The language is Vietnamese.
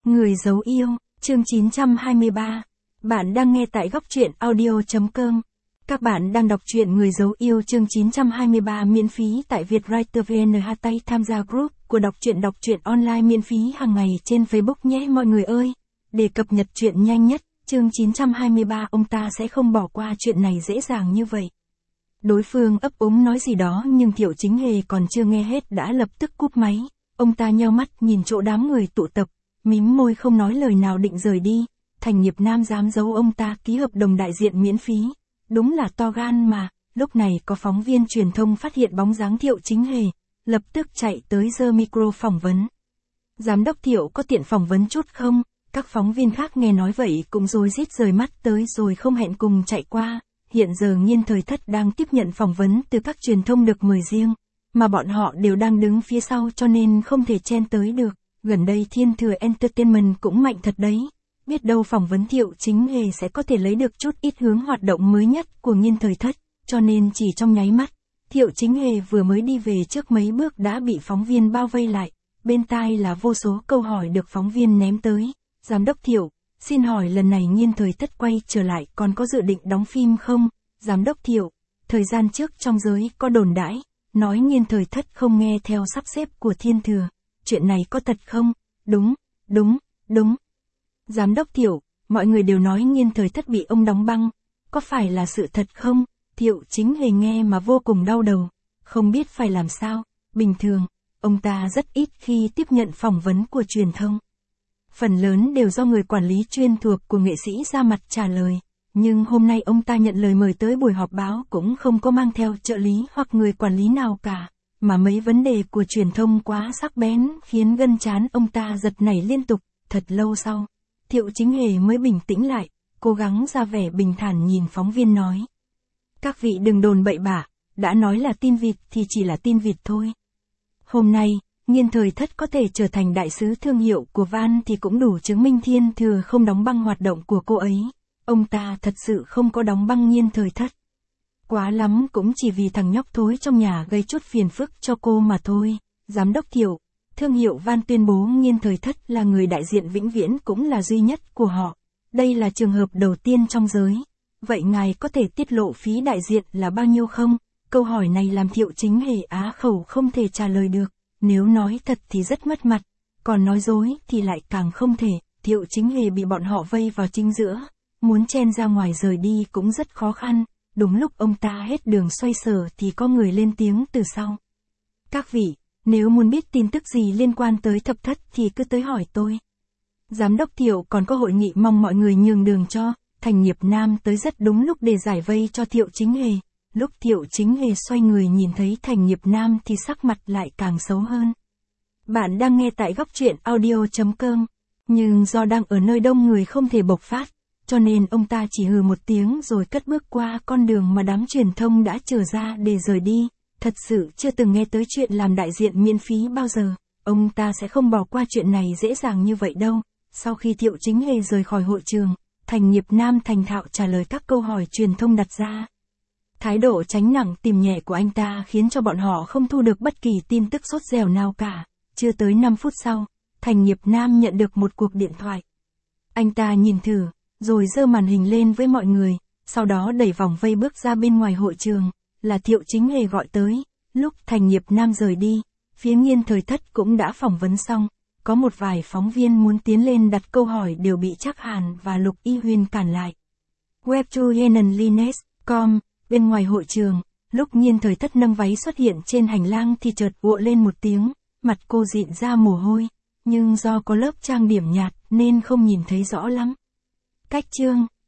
Người giấu yêu, chương 923. Bạn đang nghe tại góc truyện audio.com. Các bạn đang đọc truyện Người giấu yêu chương 923 miễn phí tại Vietwriter VN. Tay tham gia group của đọc truyện online miễn phí hàng ngày trên Facebook nhé mọi người ơi. Để cập nhật truyện nhanh nhất, chương 923 ông ta sẽ không bỏ qua chuyện này dễ dàng như vậy. Đối phương ấp úng nói gì đó nhưng Thiệu Chính Hề còn chưa nghe hết đã lập tức cúp máy. Ông ta nheo mắt nhìn chỗ đám người tụ tập, mím môi không nói lời nào định rời đi. Thành Nghiệp Nam dám giấu ông ta ký hợp đồng đại diện miễn phí. Đúng là to gan mà. Lúc này có phóng viên truyền thông phát hiện bóng dáng Thiệu Chính Hề, lập tức chạy tới giơ micro phỏng vấn. Giám đốc Thiệu có tiện phỏng vấn chút không? Các phóng viên khác nghe nói vậy cũng rối rít rời mắt tới rồi không hẹn cùng chạy qua. Hiện giờ Nghiên Thời Thất đang tiếp nhận phỏng vấn từ các truyền thông được mời riêng, mà bọn họ đều đang đứng phía sau cho nên không thể chen tới được. Gần đây Thiên Thừa Entertainment cũng mạnh thật đấy. Biết đâu phỏng vấn Thiệu Chính Hề sẽ có thể lấy được chút ít hướng hoạt động mới nhất của Nghiên Thời Thất, cho nên chỉ trong nháy mắt, Thiệu Chính Hề vừa mới đi về trước mấy bước đã bị phóng viên bao vây lại. Bên tai là vô số câu hỏi được phóng viên ném tới. Giám đốc Thiệu, xin hỏi lần này Nghiên Thời Thất quay trở lại còn có dự định đóng phim không? Giám đốc Thiệu, thời gian trước trong giới có đồn đãi, nói Nghiên Thời Thất không nghe theo sắp xếp của Thiên Thừa. Chuyện này có thật không? Đúng. Giám đốc Thiệu, mọi người đều nói Nghiên Thời Thất bị ông đóng băng. Có phải là sự thật không? Thiệu Chính Hề nghe mà vô cùng đau đầu. Không biết phải làm sao. Bình thường, ông ta rất ít khi tiếp nhận phỏng vấn của truyền thông. Phần lớn đều do người quản lý chuyên thuộc của nghệ sĩ ra mặt trả lời. Nhưng hôm nay ông ta nhận lời mời tới buổi họp báo cũng không có mang theo trợ lý hoặc người quản lý nào cả. Mà mấy vấn đề của truyền thông quá sắc bén khiến gân trán ông ta giật nảy liên tục. Thật lâu sau, Thiệu Chính Hề mới bình tĩnh lại, cố gắng ra vẻ bình thản nhìn phóng viên nói. Các vị đừng đồn bậy bạ, đã nói là tin vịt thì chỉ là tin vịt thôi. Hôm nay, Nghiên Thời Thất có thể trở thành đại sứ thương hiệu của Van thì cũng đủ chứng minh Thiên Thừa không đóng băng hoạt động của cô ấy. Ông ta thật sự không có đóng băng Nghiên Thời Thất. Quá lắm cũng chỉ vì thằng nhóc thối trong nhà gây chút phiền phức cho cô mà thôi. Giám đốc Thiệu, thương hiệu Van tuyên bố Nghiên Thời Thất là người đại diện vĩnh viễn cũng là duy nhất của họ. Đây là trường hợp đầu tiên trong giới. Vậy ngài có thể tiết lộ phí đại diện là bao nhiêu không? Câu hỏi này làm Thiệu Chính Hề á khẩu không thể trả lời được. Nếu nói thật thì rất mất mặt, còn nói dối thì lại càng không thể. Thiệu Chính Hề bị bọn họ vây vào chính giữa, muốn chen ra ngoài rời đi cũng rất khó khăn. Đúng lúc ông ta hết đường xoay sở thì có người lên tiếng từ sau. Các vị, nếu muốn biết tin tức gì liên quan tới Thập Thất thì cứ tới hỏi tôi. Giám đốc Thiệu còn có hội nghị mong mọi người nhường đường cho. Thành Nghiệp Nam tới rất đúng lúc để giải vây cho Thiệu Chính Hề. Lúc Thiệu Chính Hề xoay người nhìn thấy Thành Nghiệp Nam thì sắc mặt lại càng xấu hơn. Bạn đang nghe tại góc truyện audio.com. Nhưng do đang ở nơi đông người không thể bộc phát, cho nên ông ta chỉ hừ một tiếng rồi cất bước qua con đường mà đám truyền thông đã trở ra để rời đi. Thật sự chưa từng nghe tới chuyện làm đại diện miễn phí bao giờ. Ông ta sẽ không bỏ qua chuyện này dễ dàng như vậy đâu. Sau khi Thiệu Chính Hề rời khỏi hội trường, Thành Nghiệp Nam thành thạo trả lời các câu hỏi truyền thông đặt ra. Thái độ tránh nặng tìm nhẹ của anh ta khiến cho bọn họ không thu được bất kỳ tin tức sốt dẻo nào cả. Chưa tới 5 phút sau, Thành Nghiệp Nam nhận được một cuộc điện thoại. Anh ta nhìn thử, rồi giơ màn hình lên với mọi người, sau đó đẩy vòng vây bước ra bên ngoài hội trường, là Thiệu Chính Hề gọi tới. Lúc Thành Nghiệp Nam rời đi, phía Nghiên Thời Thất cũng đã phỏng vấn xong. Có một vài phóng viên muốn tiến lên đặt câu hỏi đều bị Trác Hàn và Lục Y Huyên cản lại. Web2henanlines.com. Bên ngoài hội trường, lúc Nghiên Thời Thất nâng váy xuất hiện trên hành lang thì chợt ụa lên một tiếng, mặt cô dịn ra mồ hôi, nhưng do có lớp trang điểm nhạt nên không nhìn thấy rõ lắm. Cách chương